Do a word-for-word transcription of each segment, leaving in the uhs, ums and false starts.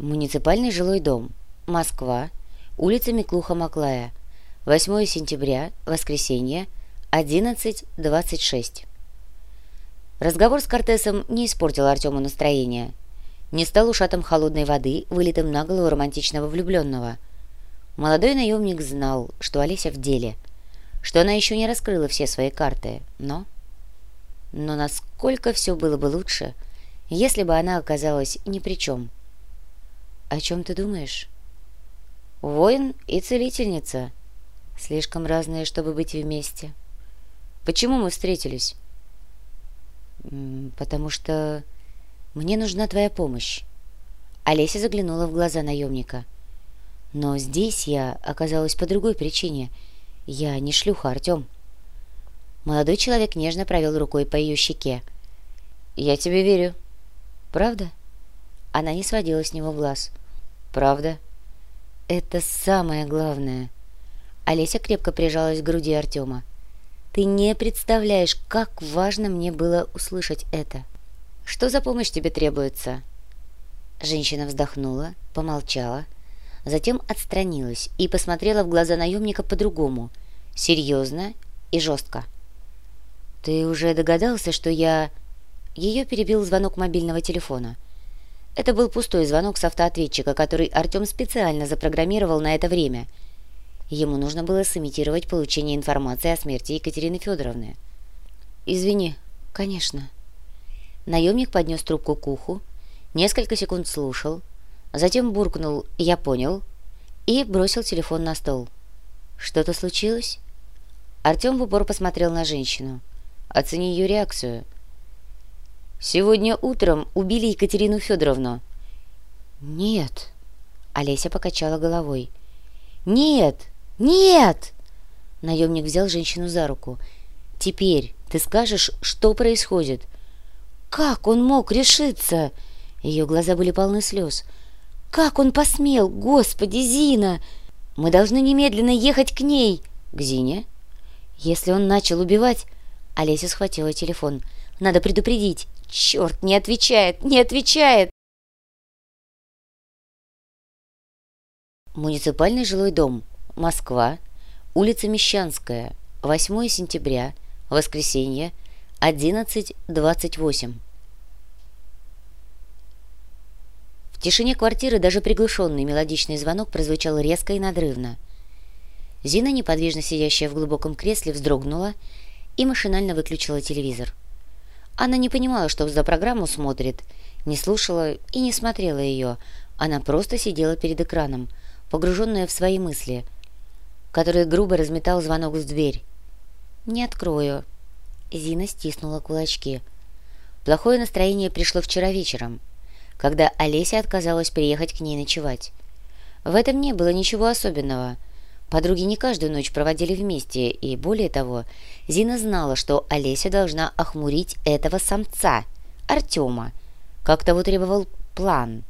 Муниципальный жилой дом. Москва. Улица Миклуха-Маклая. восьмое сентября. Воскресенье. одиннадцать двадцать шесть. Разговор с Кортесом не испортил Артему настроение. Не стал ушатом холодной воды, вылитым на голову романтичного влюбленного. Молодой наемник знал, что Олеся в деле, что она еще не раскрыла все свои карты, но... Но насколько все было бы лучше, если бы она оказалась ни при чем. «О чем ты думаешь?» «Воин и целительница. Слишком разные, чтобы быть вместе. Почему мы встретились?» «Потому что мне нужна твоя помощь». Олеся заглянула в глаза наемника. «Но здесь я оказалась по другой причине. Я не шлюха, Артем». Молодой человек нежно провел рукой по ее щеке. «Я тебе верю». «Правда?» Она не сводила с него глаз. «Правда?» «Это самое главное». Олеся крепко прижалась к груди Артема. «Ты не представляешь, как важно мне было услышать это. Что за помощь тебе требуется?» Женщина вздохнула, помолчала, затем отстранилась и посмотрела в глаза наемника по-другому, серьезно и жестко. «Ты уже догадался, что я...» Ее перебил звонок мобильного телефона. Это был пустой звонок с автоответчика, который Артем специально запрограммировал на это время. Ему нужно было сымитировать получение информации о смерти Екатерины Федоровны. «Извини, конечно». Наемник поднес трубку к уху, несколько секунд слушал, затем буркнул «я понял» и бросил телефон на стол. «Что-то случилось?» Артем в упор посмотрел на женщину. «Оцени ее реакцию». «Сегодня утром убили Екатерину Федоровну». «Нет», — Олеся покачала головой. «Нет! Нет!» Наемник взял женщину за руку. «Теперь ты скажешь, что происходит?» «Как он мог решиться?» Ее глаза были полны слез. «Как он посмел? Господи, Зина! Мы должны немедленно ехать к ней!» «К Зине?» «Если он начал убивать...» Олеся схватила телефон. «Надо предупредить!» «Черт, не отвечает! Не отвечает!» Муниципальный жилой дом. Москва. Улица Мещанская. восьмое сентября. Воскресенье. одиннадцать двадцать восемь. В тишине квартиры даже приглушенный мелодичный звонок прозвучал резко и надрывно. Зина, неподвижно сидящая в глубоком кресле, вздрогнула и машинально выключила телевизор. Она не понимала, что за программу смотрит, не слушала и не смотрела ее. Она просто сидела перед экраном, погруженная в свои мысли, которые грубо разметал звонок в дверь. «Не открою». Зина стиснула кулачки. Плохое настроение пришло вчера вечером, когда Олеся отказалась приехать к ней ночевать. В этом не было ничего особенного. Подруги не каждую ночь проводили вместе, и, более того, Зина знала, что Олеся должна охмурить этого самца, Артема, как того требовал план.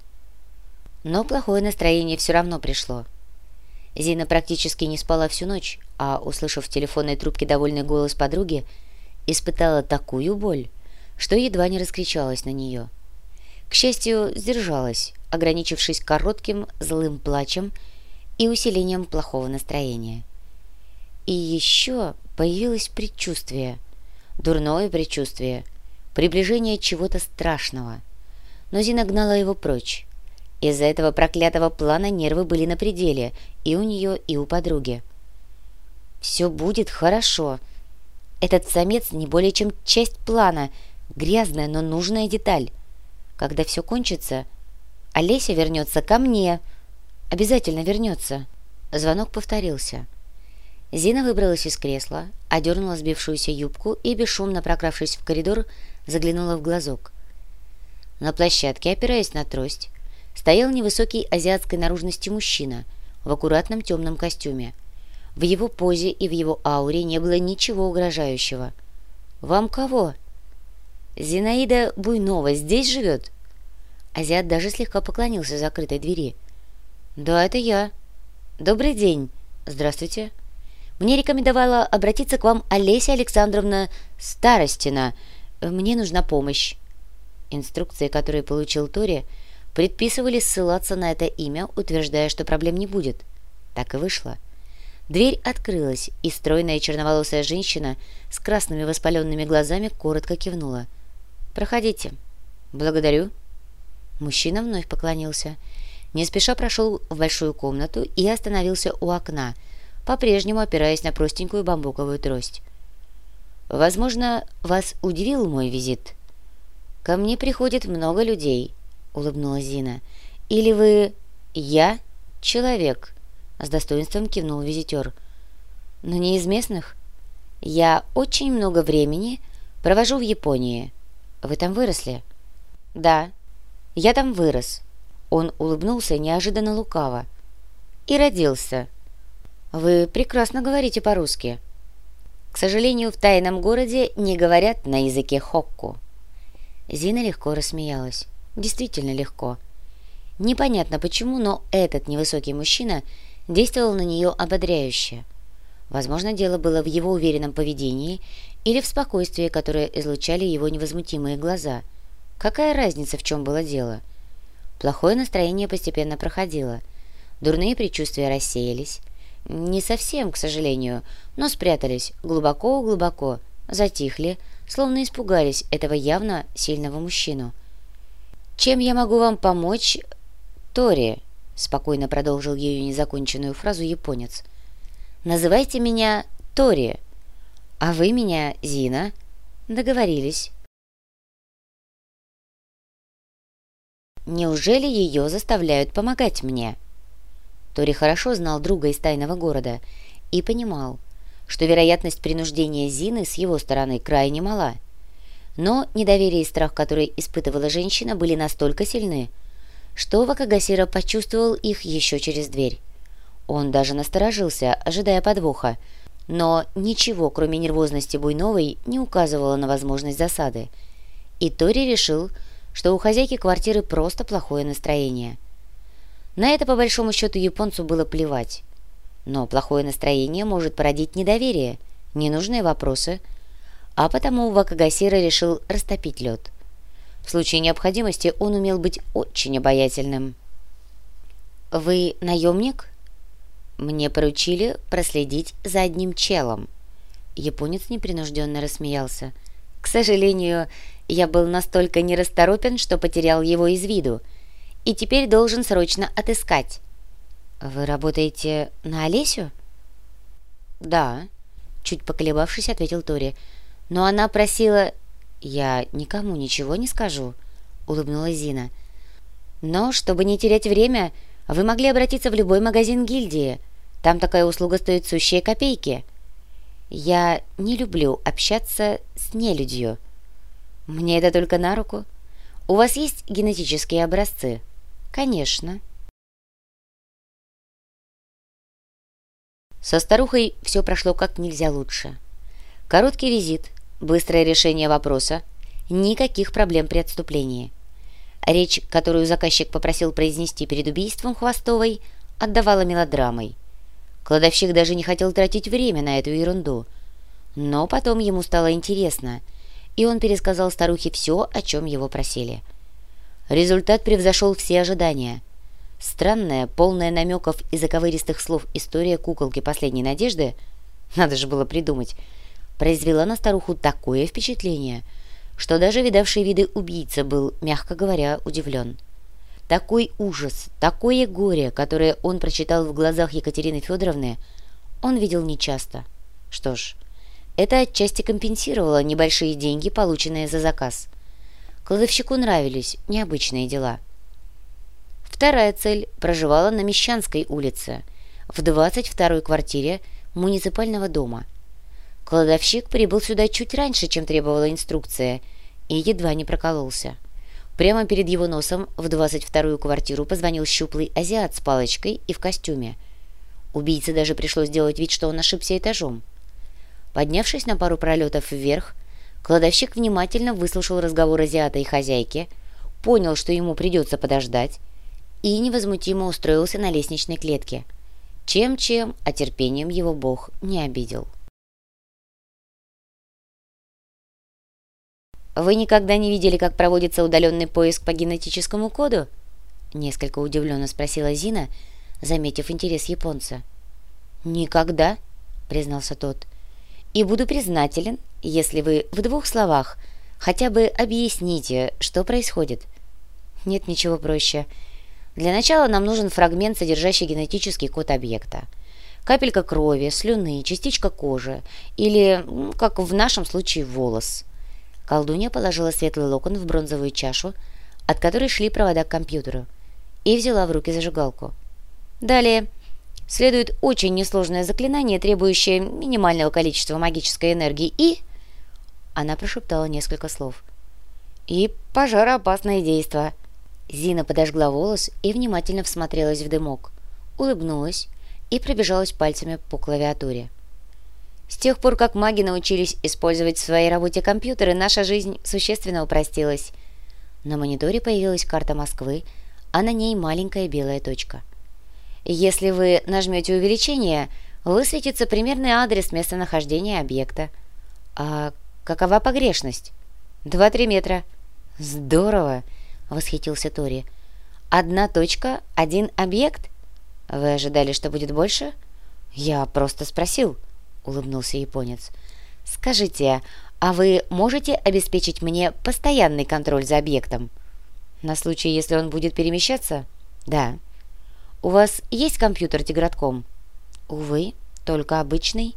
Но плохое настроение все равно пришло. Зина практически не спала всю ночь, а, услышав в телефонной трубке довольный голос подруги, испытала такую боль, что едва не раскричалась на нее. К счастью, сдержалась, ограничившись коротким злым плачем и усилением плохого настроения. И еще появилось предчувствие, дурное предчувствие, приближение чего-то страшного. Но Зина гнала его прочь. Из-за этого проклятого плана нервы были на пределе и у нее, и у подруги. «Все будет хорошо. Этот самец не более чем часть плана, грязная, но нужная деталь. Когда все кончится, Олеся вернется ко мне. Обязательно вернется». Звонок повторился. Зина выбралась из кресла, одернула сбившуюся юбку и, бесшумно прокравшись в коридор, заглянула в глазок. На площадке, опираясь на трость, стоял невысокий азиатской наружности мужчина в аккуратном темном костюме. В его позе и в его ауре не было ничего угрожающего. «Вам кого?» «Зинаида Буйнова здесь живет?» Азиат даже слегка поклонился закрытой двери. «Да, это я. Добрый день. Здравствуйте. Мне рекомендовала обратиться к вам Олеся Александровна Старостина. Мне нужна помощь». Инструкции, которые получил Тори, предписывали ссылаться на это имя, утверждая, что проблем не будет. Так и вышло. Дверь открылась, и стройная черноволосая женщина с красными воспаленными глазами коротко кивнула. «Проходите». «Благодарю». Мужчина вновь поклонился. Не спеша прошел в большую комнату и остановился у окна, по-прежнему опираясь на простенькую бамбуковую трость. «Возможно, вас удивил мой визит?» «Ко мне приходит много людей», — улыбнулась Зина. «Или вы... я человек?» — с достоинством кивнул визитер. «Но не из местных. Я очень много времени провожу в Японии. Вы там выросли?» «Да, я там вырос». Он улыбнулся неожиданно лукаво. «И родился. Вы прекрасно говорите по-русски». «К сожалению, в тайном городе не говорят на языке хокку». Зина легко рассмеялась. Действительно легко. Непонятно почему, но этот невысокий мужчина действовал на нее ободряюще. Возможно, дело было в его уверенном поведении или в спокойствии, которое излучали его невозмутимые глаза. Какая разница, в чем было дело? Плохое настроение постепенно проходило. Дурные предчувствия рассеялись. Не совсем, к сожалению, но спрятались глубоко-глубоко, затихли, словно испугались этого явно сильного мужчину. «Чем я могу вам помочь, Тори?» — спокойно продолжил ее незаконченную фразу японец. «Называйте меня Тори, а вы меня Зина. Договорились». «Неужели ее заставляют помогать мне?» Тори хорошо знал друга из тайного города и понимал, что вероятность принуждения Зины с его стороны крайне мала. Но недоверие и страх, которые испытывала женщина, были настолько сильны, что Вакагасира почувствовал их еще через дверь. Он даже насторожился, ожидая подвоха, но ничего, кроме нервозности Буйновой, не указывало на возможность засады. И Тори решил, что у хозяйки квартиры просто плохое настроение. На это, по большому счету, японцу было плевать. Но плохое настроение может породить недоверие, ненужные вопросы, а потому Вакагасира решил растопить лед. В случае необходимости он умел быть очень обаятельным. «Вы наемник?» «Мне поручили проследить за одним челом». Японец непринужденно рассмеялся. «К сожалению, я был настолько нерасторопен, что потерял его из виду, и теперь должен срочно отыскать». «Вы работаете на Олесю?» «Да», — чуть поколебавшись, ответил Тори. «Но она просила...» «Я никому ничего не скажу», — улыбнулась Зина. «Но, чтобы не терять время, вы могли обратиться в любой магазин гильдии. Там такая услуга стоит сущие копейки. Я не люблю общаться с нелюдью. Мне это только на руку. У вас есть генетические образцы?» «Конечно». Со старухой все прошло как нельзя лучше. Короткий визит, быстрое решение вопроса, никаких проблем при отступлении. Речь, которую заказчик попросил произнести перед убийством Хвостовой, отдавала мелодрамой. Кладовщик даже не хотел тратить время на эту ерунду. Но потом ему стало интересно, и он пересказал старухе все, о чем его просили. Результат превзошел все ожидания. Странная, полная намеков и заковыристых слов история куколки последней надежды, надо же было придумать, произвела на старуху такое впечатление, что даже видавший виды убийца был, мягко говоря, удивлен. Такой ужас, такое горе, которое он прочитал в глазах Екатерины Федоровны, он видел нечасто. Что ж, это отчасти компенсировало небольшие деньги, полученные за заказ. Кладовщику нравились необычные дела. Вторая цель проживала на Мещанской улице, в двадцать второй квартире муниципального дома. Кладовщик прибыл сюда чуть раньше, чем требовала инструкция, и едва не прокололся. Прямо перед его носом в двадцать вторую квартиру позвонил щуплый азиат с палочкой и в костюме. Убийце даже пришлось сделать вид, что он ошибся этажом. Поднявшись на пару пролетов вверх, кладовщик внимательно выслушал разговор азиата и хозяйки, понял, что ему придется подождать, и невозмутимо устроился на лестничной клетке. Чем-чем, а терпением его бог не обидел. «Вы никогда не видели, как проводится удаленный поиск по генетическому коду?» — несколько удивленно спросила Зина, заметив интерес японца. «Никогда», — признался тот, — «и буду признателен, если вы в двух словах хотя бы объясните, что происходит». «Нет ничего проще. Для начала нам нужен фрагмент, содержащий генетический код объекта. Капелька крови, слюны, частичка кожи или, как в нашем случае, волос». Колдунья положила светлый локон в бронзовую чашу, от которой шли провода к компьютеру, и взяла в руки зажигалку. Далее следует очень несложное заклинание, требующее минимального количества магической энергии, и... Она прошептала несколько слов. «И пожароопасное действо». Зина подожгла волос и внимательно всмотрелась в дымок, улыбнулась и пробежалась пальцами по клавиатуре. «С тех пор, как маги научились использовать в своей работе компьютеры, наша жизнь существенно упростилась». На мониторе появилась карта Москвы, а на ней маленькая белая точка. Если вы нажмете увеличение, высветится примерный адрес местонахождения объекта. А какова погрешность? Два-три метра. Здорово, восхитился Тори. Одна точка, один объект? Вы ожидали, что будет больше? Я просто спросил, улыбнулся японец. Скажите, а вы можете обеспечить мне постоянный контроль за объектом? На случай, если он будет перемещаться? Да. «У вас есть компьютер Тигратком?» «Увы, только обычный».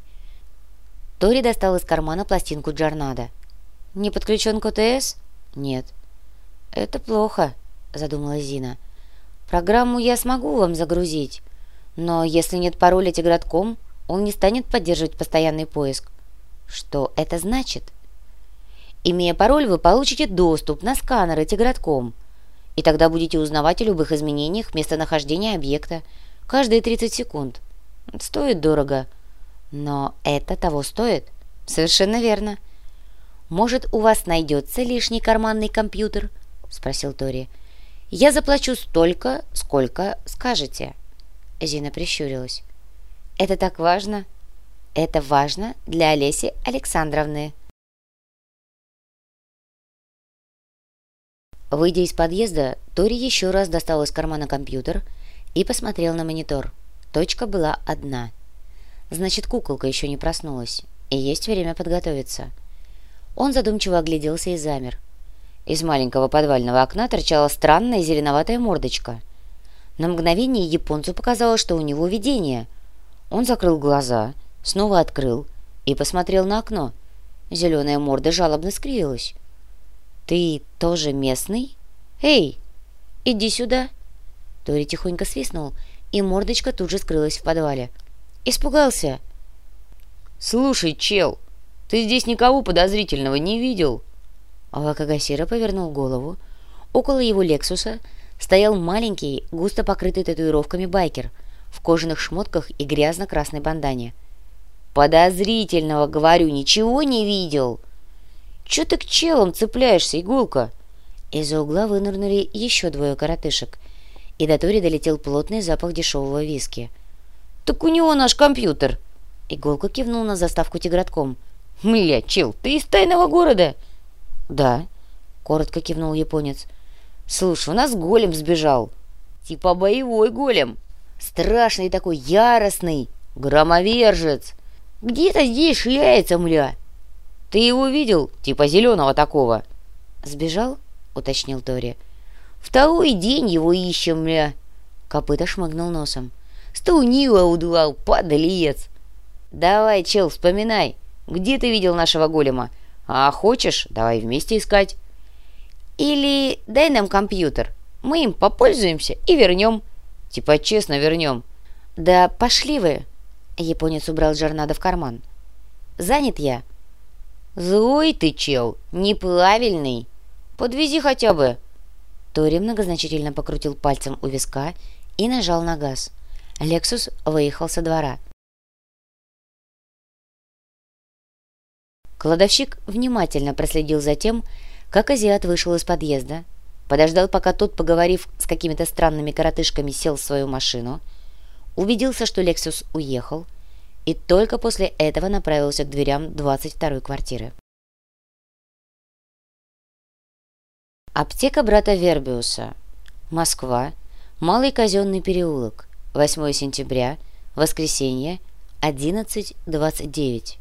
Тори достал из кармана пластинку Джарнада. «Не подключен к ОТС?» «Нет». «Это плохо», — задумалась Зина. «Программу я смогу вам загрузить, но если нет пароля Тигратком, он не станет поддерживать постоянный поиск». «Что это значит?» «Имея пароль, вы получите доступ на сканеры Тигратком, и тогда будете узнавать о любых изменениях местонахождения объекта каждые тридцать секунд. Стоит дорого, но это того стоит». «Совершенно верно». «Может, у вас найдется лишний карманный компьютер?» — спросил Тори. «Я заплачу столько, сколько скажете». Зина прищурилась. «Это так важно?» «Это важно для Олеси Александровны». Выйдя из подъезда, Тори еще раз достал из кармана компьютер и посмотрел на монитор. Точка была одна. Значит, куколка еще не проснулась, и есть время подготовиться. Он задумчиво огляделся и замер. Из маленького подвального окна торчала странная зеленоватая мордочка. На мгновение японцу показалось, что у него видение. Он закрыл глаза, снова открыл и посмотрел на окно. Зеленая морда жалобно скривилась. «Ты тоже местный? Эй, иди сюда!» Тори тихонько свистнул, и мордочка тут же скрылась в подвале. «Испугался?» «Слушай, чел, ты здесь никого подозрительного не видел?» Вакагасира повернул голову. Около его «Лексуса» стоял маленький, густо покрытый татуировками байкер в кожаных шмотках и грязно-красной бандане. «Подозрительного, говорю, ничего не видел!» «Чё ты к челам цепляешься, Игулка?» Из-за угла вынырнули еще двое коротышек, и до Тори долетел плотный запах дешевого виски. «Так у него наш компьютер!» Иголка кивнул на заставку Тигратком. «Мля, чел, ты из тайного города?» «Да», — коротко кивнул японец. «Слушай, у нас голем сбежал». «Типа боевой голем. Страшный такой, яростный. Громовержец. Где-то здесь шляется, мля». «Ты его видел? Типа зеленого такого». «Сбежал?» — уточнил Тори. «Второй день его ищем, мля». Копыта шмыгнул носом. «Стунила удувал, подлец». «Давай, чел, вспоминай, где ты видел нашего голема? А хочешь, давай вместе искать». «Или дай нам компьютер, мы им попользуемся и вернем». «Типа честно вернем». «Да пошли вы». Японец убрал Джарнада в карман. «Занят я». «Злой ты, чел, неправильный. Подвези хотя бы». Тори многозначительно покрутил пальцем у виска и нажал на газ. «Лексус» выехал со двора. Кладовщик внимательно проследил за тем, как азиат вышел из подъезда, подождал, пока тот, поговорив с какими-то странными коротышками, сел в свою машину, убедился, что «Лексус» уехал, и только после этого направился к дверям двадцать второй квартиры. Аптека брата Вербиуса. Москва. Малый Казенный переулок. восьмое сентября. Воскресенье. одиннадцать двадцать девять.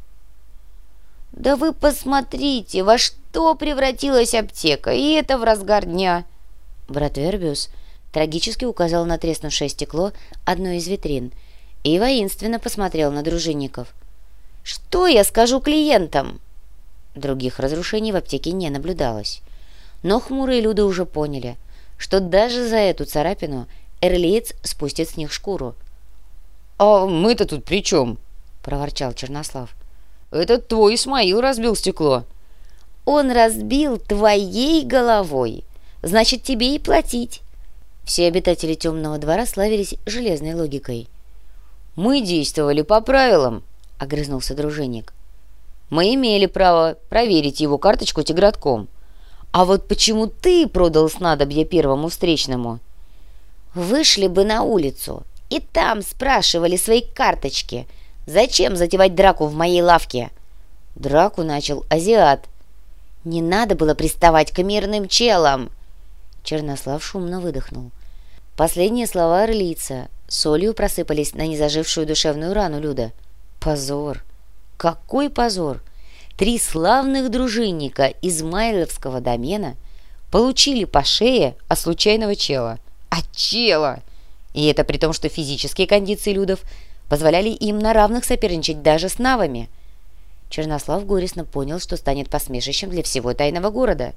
«Да вы посмотрите, во что превратилась аптека, и это в разгар дня!» Брат Вербиус трагически указал на треснувшее стекло одной из витрин и воинственно посмотрел на дружинников. «Что я скажу клиентам?» Других разрушений в аптеке не наблюдалось, но хмурые люди уже поняли, что даже за эту царапину эрлиец спустит с них шкуру. «А мы-то тут при чем?» — проворчал Чернослав. «Это твой Исмаил разбил стекло». «Он разбил твоей головой, значит, тебе и платить». Все обитатели темного двора славились железной логикой. «Мы действовали по правилам», — огрызнулся дружинник. «Мы имели право проверить его карточку тигратком. А вот почему ты продал снадобье первому встречному?» «Вышли бы на улицу и там спрашивали свои карточки. Зачем затевать драку в моей лавке?» Драку начал азиат. «Не надо было приставать к мирным челам!» Чернослав шумно выдохнул. Последние слова орлица солью просыпались на незажившую душевную рану Люда. Позор! Какой позор! Три славных дружинника Измайловского домена получили по шее от случайного чела. От чела! И это при том, что физические кондиции Людов позволяли им на равных соперничать даже с навами. Чернослав горестно понял, что станет посмешищем для всего тайного города.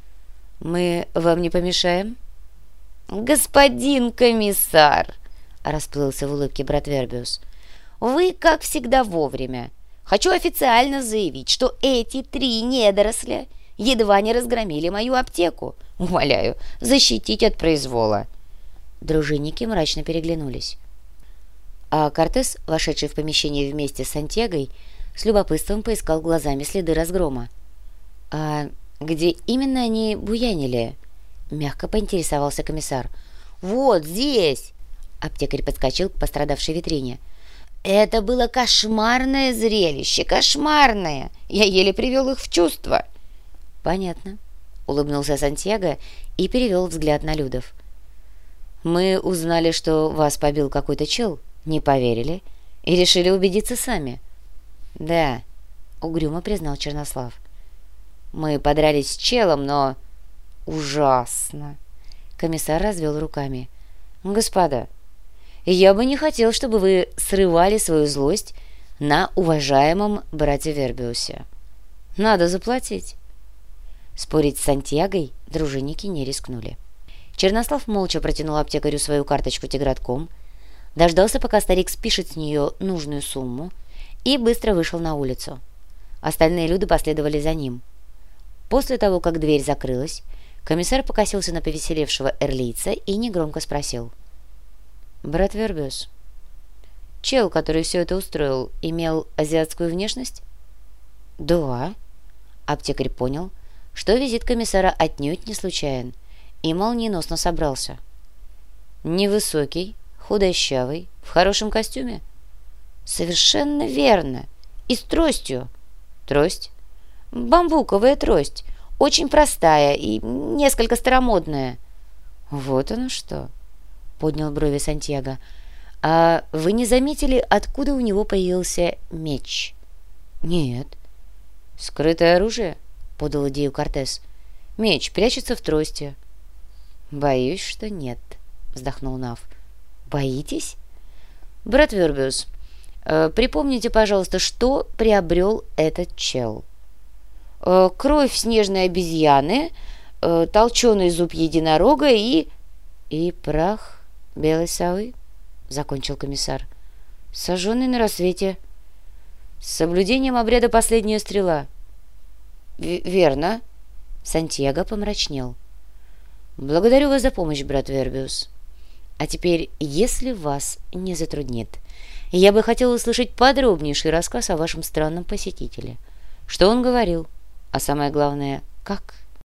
«Мы вам не помешаем?» «Господин комиссар!» — расплылся в улыбке брат Вербиус. «Вы, как всегда, вовремя. Хочу официально заявить, что эти три недоросля едва не разгромили мою аптеку. Умоляю, защитить от произвола». Дружинники мрачно переглянулись. А Кортес, вошедший в помещение вместе с Сантьягой, с любопытством поискал глазами следы разгрома. «А где именно они буянили?» — мягко поинтересовался комиссар. «Вот здесь!» — аптекарь подскочил к пострадавшей витрине. «Это было кошмарное зрелище, кошмарное! Я еле привел их в чувство!» «Понятно», — улыбнулся Сантьяго и перевел взгляд на Людов. «Мы узнали, что вас побил какой-то чел, не поверили и решили убедиться сами». «Да», — угрюмо признал Чернослав. «Мы подрались с челом, но...» «Ужасно!» Комиссар развел руками. «Господа, я бы не хотел, чтобы вы срывали свою злость на уважаемом брате Вербиусе. Надо заплатить». Спорить с Сантьягой дружинники не рискнули. Чернослав молча протянул аптекарю свою карточку тигратком, дождался, пока старик спишет с нее нужную сумму, и быстро вышел на улицу. Остальные люди последовали за ним. После того, как дверь закрылась, комиссар покосился на повеселевшего эрлийца и негромко спросил. «Брат Вербиус, чел, который все это устроил, имел азиатскую внешность?» «Да». Аптекарь понял, что визит комиссара отнюдь не случайен, и молниеносно собрался. «Невысокий, худощавый, в хорошем костюме?» «Совершенно верно. И с тростью». «Трость?» «Бамбуковая трость. Очень простая и несколько старомодная». «Вот оно что!» — поднял брови Сантьяго. «А вы не заметили, откуда у него появился меч?» «Нет». «Скрытое оружие?» — подал идею Кортес. «Меч прячется в трости». «Боюсь, что нет», — вздохнул Нав. «Боитесь?» «Брат Вербиус, э, припомните, пожалуйста, что приобрел этот чел?» э, «Кровь снежной обезьяны, э, толченый зуб единорога и...» «И прах белой совы», — закончил комиссар. «Сожженный на рассвете». «С соблюдением обряда последняя стрела». В- «Верно». Сантьяго помрачнел. «Благодарю вас за помощь, брат Вербиус. А теперь, если вас не затруднит, я бы хотел услышать подробнейший рассказ о вашем странном посетителе. Что он говорил? А самое главное, как?»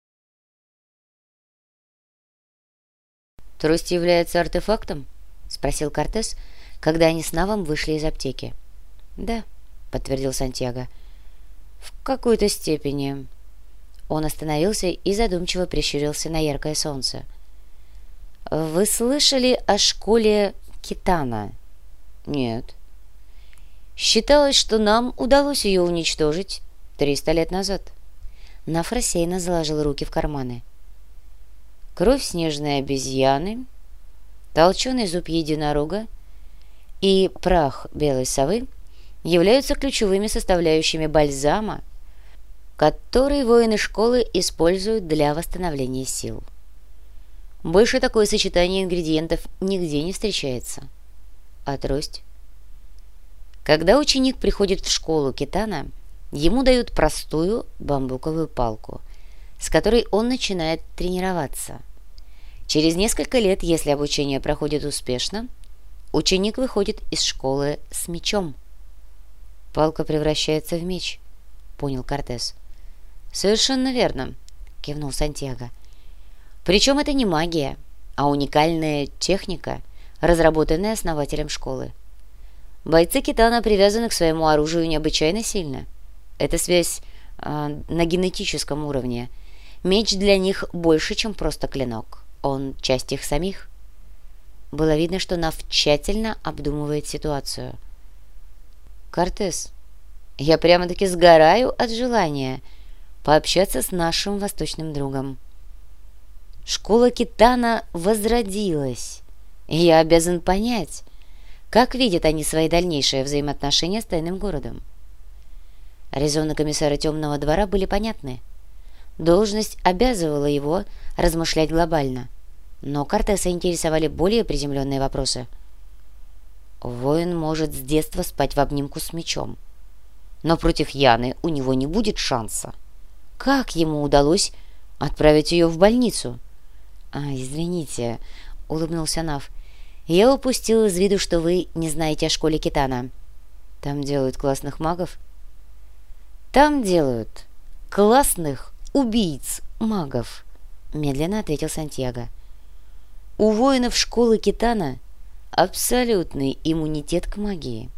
«Трость является артефактом?» — спросил Кортес, когда они с Навом вышли из аптеки. «Да», — подтвердил Сантьяго. «В какой-то степени». Он остановился и задумчиво прищурился на яркое солнце. Вы слышали о школе Китана? Нет. Считалось, что нам удалось ее уничтожить триста лет назад. Наф рассеянно заложил руки в карманы. Кровь снежной обезьяны, толченый зуб единорога и прах белой совы являются ключевыми составляющими бальзама, который воины школы используют для восстановления сил. Больше такое сочетание ингредиентов нигде не встречается. А трость? Когда ученик приходит в школу Китана, ему дают простую бамбуковую палку, с которой он начинает тренироваться. Через несколько лет, если обучение проходит успешно, ученик выходит из школы с мечом. «Палка превращается в меч», — понял Кортес. «Совершенно верно», — кивнул Сантьяго. «Причем это не магия, а уникальная техника, разработанная основателем школы. Бойцы Китана привязаны к своему оружию необычайно сильно. Это связь э, на генетическом уровне. Меч для них больше, чем просто клинок. Он часть их самих». Было видно, что Наф тщательно обдумывает ситуацию. «Кортес, я прямо-таки сгораю от желания пообщаться с нашим восточным другом. Школа Китана возродилась, и я обязан понять, как видят они свои дальнейшие взаимоотношения с тайным городом». Резоны комиссара Темного двора были понятны. Должность обязывала его размышлять глобально, но Кортеса интересовали более приземленные вопросы. Воин может с детства спать в обнимку с мечом, но против Яны у него не будет шанса. Как ему удалось отправить ее в больницу? «А, извините», — улыбнулся Наф, — «я упустил из виду, что вы не знаете о школе Китана». «Там делают классных магов?» «Там делают классных убийц-магов», — медленно ответил Сантьяго. «У воинов школы Китана абсолютный иммунитет к магии.